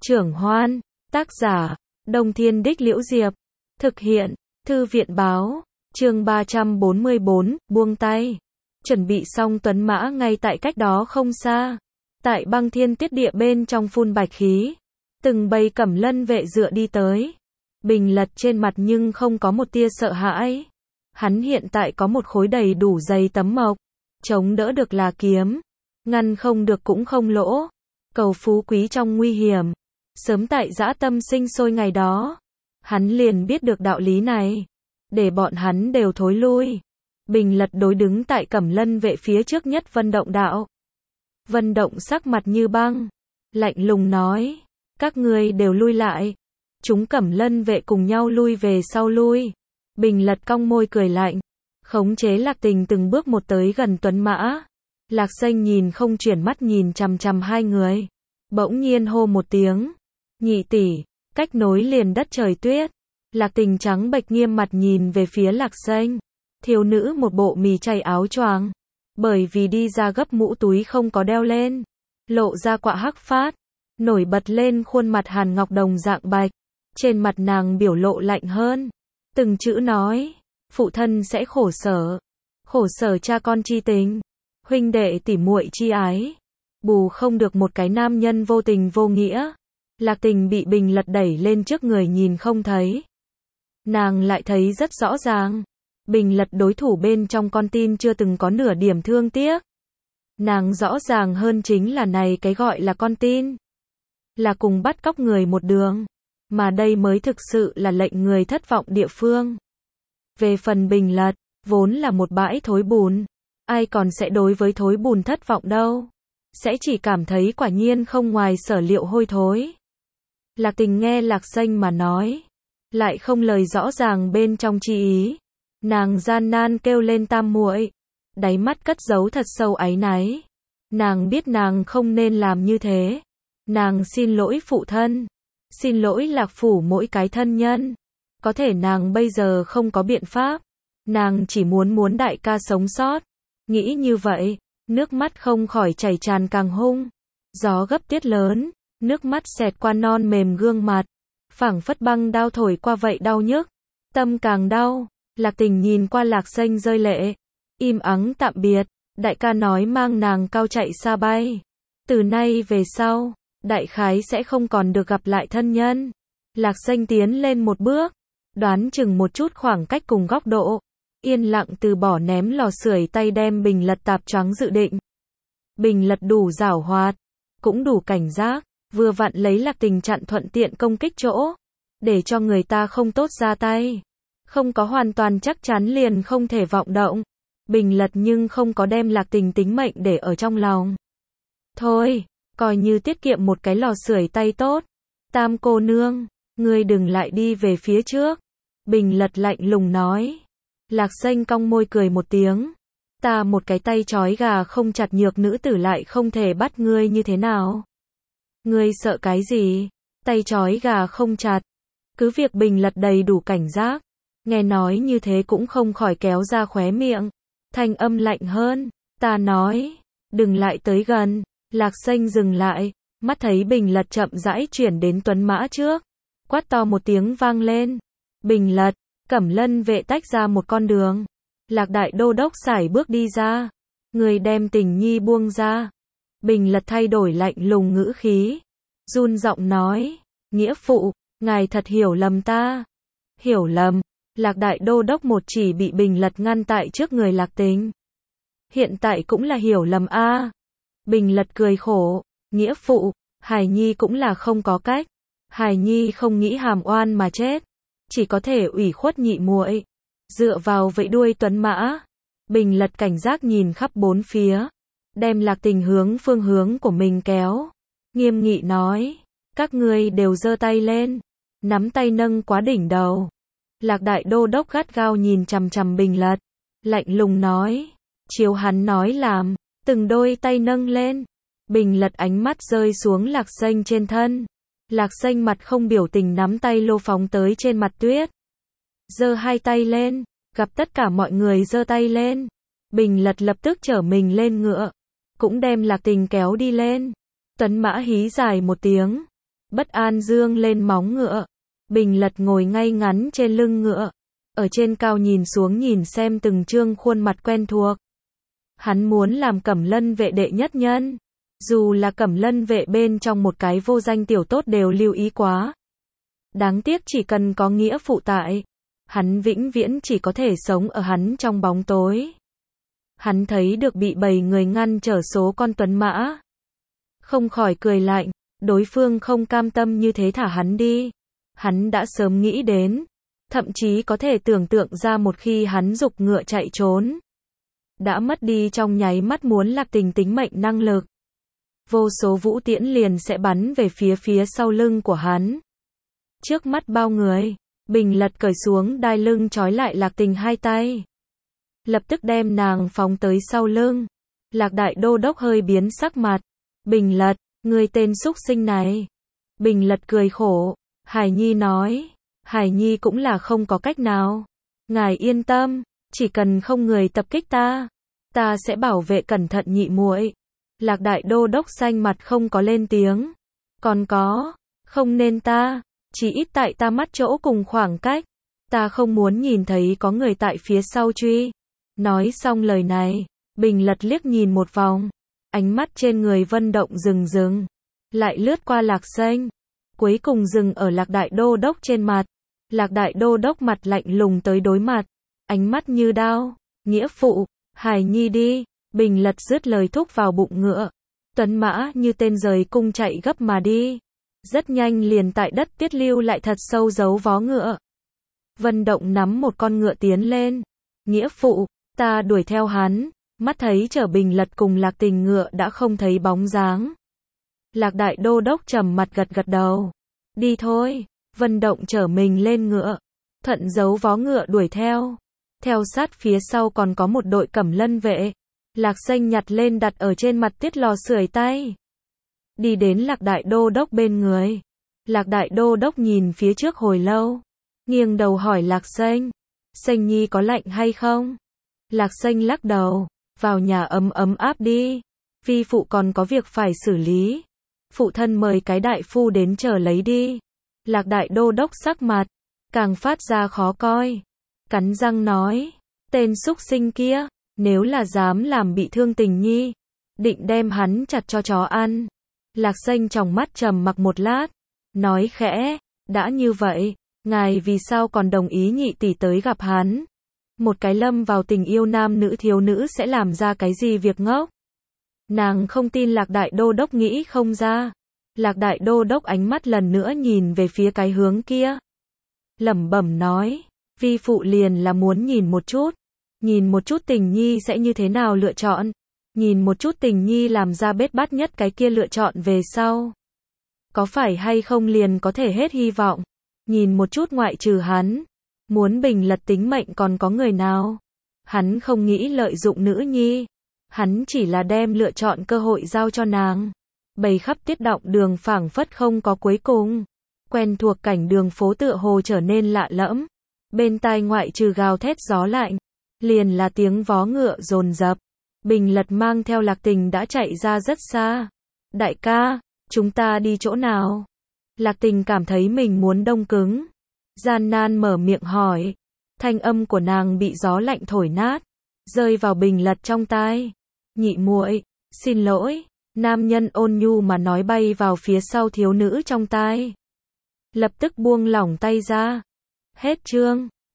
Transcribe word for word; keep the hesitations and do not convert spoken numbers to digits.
Trưởng Hoan, tác giả, Đông Thiên Đích Liễu Diệp, thực hiện, Thư viện Báo, chương ba trăm bốn mươi bốn, buông tay. Chuẩn bị xong tuấn mã ngay tại cách đó không xa. Tại băng thiên tiết địa bên trong phun bạch khí. Từng bầy cẩm lân vệ dựa đi tới. Bình Lật trên mặt nhưng không có một tia sợ hãi. Hắn hiện tại có một khối đầy đủ dày tấm mộc. Chống đỡ được là kiếm. Ngăn không được cũng không lỗ. Cầu phú quý trong nguy hiểm. Sớm tại dã tâm sinh sôi ngày đó. Hắn liền biết được đạo lý này. Để bọn hắn đều thối lui. Bình Lật đối đứng tại cẩm lân vệ phía trước nhất Vân Động đạo. Vân Động sắc mặt như băng. Lạnh lùng nói. Các ngươi đều lui lại. Chúng cẩm lân vệ cùng nhau lui về sau lui. Bình Lật cong môi cười lạnh. Khống chế Lạc Tình từng bước một tới gần tuấn mã. Lạc Xanh nhìn không chuyển mắt nhìn chằm chằm hai người. Bỗng nhiên hô một tiếng. Nhị tỷ, cách nối liền đất trời tuyết. Lạc Tình trắng bệch nghiêm mặt nhìn về phía Lạc Xanh. Thiếu nữ một bộ mì chay áo choàng. Bởi vì đi ra gấp mũ túi không có đeo lên. Lộ ra quạ hắc phát. Nổi bật lên khuôn mặt hàn ngọc đồng dạng bạch. Trên mặt nàng biểu lộ lạnh hơn. Từng chữ nói. Phụ thân sẽ khổ sở. Khổ sở cha con chi tình. Huynh đệ tỉ muội chi ái. Bù không được một cái nam nhân vô tình vô nghĩa. Lạc Tình bị Bình Lật đẩy lên trước người nhìn không thấy. Nàng lại thấy rất rõ ràng. Bình Lật đối thủ bên trong con tin chưa từng có nửa điểm thương tiếc. Nàng rõ ràng hơn chính là này cái gọi là con tin. Là cùng bắt cóc người một đường. Mà đây mới thực sự là lệnh người thất vọng địa phương. Về phần Bình Lật, vốn là một bãi thối bùn. Ai còn sẽ đối với thối bùn thất vọng đâu. Sẽ chỉ cảm thấy quả nhiên không ngoài sở liệu hôi thối. Lạc Tình nghe Lạc Xanh mà nói. Lại không lời rõ ràng bên trong chi ý. Nàng gian nan kêu lên tam muội. Đáy mắt cất giấu thật sâu áy náy. Nàng biết nàng không nên làm như thế. Nàng xin lỗi phụ thân. Xin lỗi Lạc phủ mỗi cái thân nhân. Có thể nàng bây giờ không có biện pháp. Nàng chỉ muốn muốn đại ca sống sót. Nghĩ như vậy, nước mắt không khỏi chảy tràn càng hung. Gió gấp tiết lớn, nước mắt xẹt qua non mềm gương mặt. Phảng phất băng đao thổi qua vậy đau nhức. Tâm càng đau. Lạc Tình nhìn qua Lạc Xanh rơi lệ. Im ắng tạm biệt. Đại ca nói mang nàng cao chạy xa bay. Từ nay về sau, đại khái sẽ không còn được gặp lại thân nhân. Lạc Xanh tiến lên một bước. Đoán chừng một chút khoảng cách cùng góc độ. Yên lặng từ bỏ ném lò sưởi tay đem Bình Lật tạp choáng dự định. Bình Lật đủ giảo hoạt. Cũng đủ cảnh giác. Vừa vặn lấy Lạc Tình chặn thuận tiện công kích chỗ. Để cho người ta không tốt ra tay. Không có hoàn toàn chắc chắn liền không thể vọng động. Bình Lật nhưng không có đem Lạc Tình tính mệnh để ở trong lòng. Thôi, coi như tiết kiệm một cái lò sưởi tay tốt. Tam cô nương, ngươi đừng lại đi về phía trước. Bình Lật lạnh lùng nói. Lạc Xanh cong môi cười một tiếng. Ta một cái tay trói gà không chặt nhược nữ tử lại không thể bắt ngươi như thế nào. Ngươi sợ cái gì? Tay trói gà không chặt. Cứ việc Bình Lật đầy đủ cảnh giác. Nghe nói như thế cũng không khỏi kéo ra khóe miệng. Thanh âm lạnh hơn. Ta nói. Đừng lại tới gần. Lạc Xanh dừng lại. Mắt thấy Bình Lật chậm rãi chuyển đến tuấn mã trước. Quát to một tiếng vang lên. Bình Lật. Cẩm lân vệ tách ra một con đường. Lạc đại đô đốc sải bước đi ra. Người đem Tình nhi buông ra. Bình Lật thay đổi lạnh lùng ngữ khí. Run giọng nói. Nghĩa phụ, ngài thật hiểu lầm ta. Hiểu lầm. Lạc đại đô đốc một chỉ bị Bình Lật ngăn tại trước người Lạc Tình. Hiện tại cũng là hiểu lầm a. À. Bình Lật cười khổ. Nghĩa phụ, Hải Nhi cũng là không có cách. Hải Nhi không nghĩ hàm oan mà chết. Chỉ có thể ủy khuất nhị muội. Dựa vào vậy đuôi tuấn mã. Bình Lật cảnh giác nhìn khắp bốn phía. Đem Lạc Tình hướng phương hướng của mình kéo. Nghiêm nghị nói. Các ngươi đều giơ tay lên. Nắm tay nâng quá đỉnh đầu. Lạc đại đô đốc gắt gao nhìn chằm chằm Bình Lật. Lạnh lùng nói. Chiếu hắn nói làm. Từng đôi tay nâng lên. Bình Lật ánh mắt rơi xuống Lạc Xanh trên thân. Lạc Xanh mặt không biểu tình nắm tay lô phóng tới trên mặt tuyết. Giơ hai tay lên. Gặp tất cả mọi người giơ tay lên. Bình Lật lập tức trở mình lên ngựa. Cũng đem Lạc Tình kéo đi lên. Tuấn mã hí dài một tiếng. bất an dương lên móng ngựa. Bình Lật ngồi ngay ngắn trên lưng ngựa, ở trên cao nhìn xuống nhìn xem từng trương khuôn mặt quen thuộc. Hắn muốn làm Cẩm Lân vệ đệ nhất nhân. Dù là Cẩm Lân vệ bên trong một cái vô danh tiểu tốt đều lưu ý quá. Đáng tiếc chỉ cần có nghĩa phụ tại, hắn vĩnh viễn chỉ có thể sống ở hắn trong bóng tối. Hắn thấy được bị bầy người ngăn trở số con tuấn mã. Không khỏi cười lạnh, đối phương không cam tâm như thế thả hắn đi. Hắn đã sớm nghĩ đến, thậm chí có thể tưởng tượng ra một khi hắn giục ngựa chạy trốn. Đã mất đi trong nháy mắt muốn Lạc Tình tính mệnh năng lực. Vô số vũ tiễn liền sẽ bắn về phía phía sau lưng của hắn. Trước mắt bao người, Bình Lật cởi xuống đai lưng trói lại Lạc Tình hai tay. Lập tức đem nàng phóng tới sau lưng. Lạc Đại Đô Đốc hơi biến sắc mặt. Bình Lật, ngươi tên súc sinh này. Bình Lật cười khổ. Hải Nhi nói. Hải Nhi cũng là không có cách nào. Ngài yên tâm, chỉ cần không người tập kích ta, ta sẽ bảo vệ cẩn thận nhị muội. Lạc Đại Đô Đốc xanh mặt không có lên tiếng. Còn có, không nên ta, chỉ ít tại ta mắt chỗ cùng khoảng cách. Ta không muốn nhìn thấy có người tại phía sau truy. Nói xong lời này, Bình Lật liếc nhìn một vòng. Ánh mắt trên người Vân Động dừng dừng. Lại lướt qua Lạc Xanh. Cuối cùng dừng ở Lạc Đại Đô Đốc trên mặt. Lạc Đại Đô Đốc mặt lạnh lùng tới đối mặt. Ánh mắt như đao. Nghĩa phụ, Hải Nhi đi. Bình Lật dứt lời thúc vào bụng ngựa. Tuấn mã như tên rời cung chạy gấp mà đi. Rất nhanh liền tại đất tiết lưu lại thật sâu dấu vó ngựa. Vân Động nắm một con ngựa tiến lên. Nghĩa phụ, ta đuổi theo hắn. Mắt thấy chở Bình Lật cùng Lạc Tình ngựa đã không thấy bóng dáng. Lạc Đại Đô Đốc trầm mặt gật gật đầu. Đi thôi. Vân Động chở mình lên ngựa. Thuận dấu vó ngựa đuổi theo. Theo sát phía sau còn có một đội Cẩm Lân vệ. Lạc Xanh nhặt lên đặt ở trên mặt tiết lò sưởi tay. Đi đến Lạc Đại Đô Đốc bên người. Lạc Đại Đô Đốc nhìn phía trước hồi lâu. Nghiêng đầu hỏi Lạc Xanh. Xanh Nhi có lạnh hay không? Lạc Xanh lắc đầu. Vào nhà ấm ấm áp đi. Vi phụ còn có việc phải xử lý. Phụ thân mời cái đại phu đến chờ lấy đi. Lạc Đại Đô Đốc sắc mặt càng phát ra khó coi. Cắn răng nói. Tên súc sinh kia, nếu là dám làm bị thương Tình Nhi, định đem hắn chặt cho chó ăn. Lạc Xanh trong mắt trầm mặc một lát. Nói khẽ. Đã như vậy, ngài vì sao còn đồng ý nhị tỷ tới gặp hắn? Một cái lâm vào tình yêu nam nữ thiếu nữ sẽ làm ra cái gì việc ngốc? Nàng không tin Lạc Đại Đô Đốc nghĩ không ra. Lạc Đại Đô Đốc ánh mắt lần nữa nhìn về phía cái hướng kia. Lẩm bẩm nói. Vi phụ liền là muốn nhìn một chút. Nhìn một chút Tình Nhi sẽ như thế nào lựa chọn. Nhìn một chút Tình Nhi làm ra bết bát nhất cái kia lựa chọn về sau. Có phải hay không liền có thể hết hy vọng. Nhìn một chút ngoại trừ hắn. Muốn Bình Lật tính mệnh còn có người nào. Hắn không nghĩ lợi dụng nữ nhi. Hắn chỉ là đem lựa chọn cơ hội giao cho nàng. Bầy khắp tiết động đường phảng phất không có cuối cùng. Quen thuộc cảnh đường phố tựa hồ trở nên lạ lẫm. Bên tai ngoại trừ gào thét gió lạnh, liền là tiếng vó ngựa dồn dập. Bình Lật mang theo Lạc Tình đã chạy ra rất xa. Đại ca, chúng ta đi chỗ nào? Lạc Tình cảm thấy mình muốn đông cứng. Gian nan mở miệng hỏi. Thanh âm của nàng bị gió lạnh thổi nát, rơi vào Bình Lật trong tai. Nhị muội, xin lỗi. Nam nhân ôn nhu mà nói bay vào phía sau thiếu nữ trong tai. Lập tức buông lỏng tay ra. Hết chương.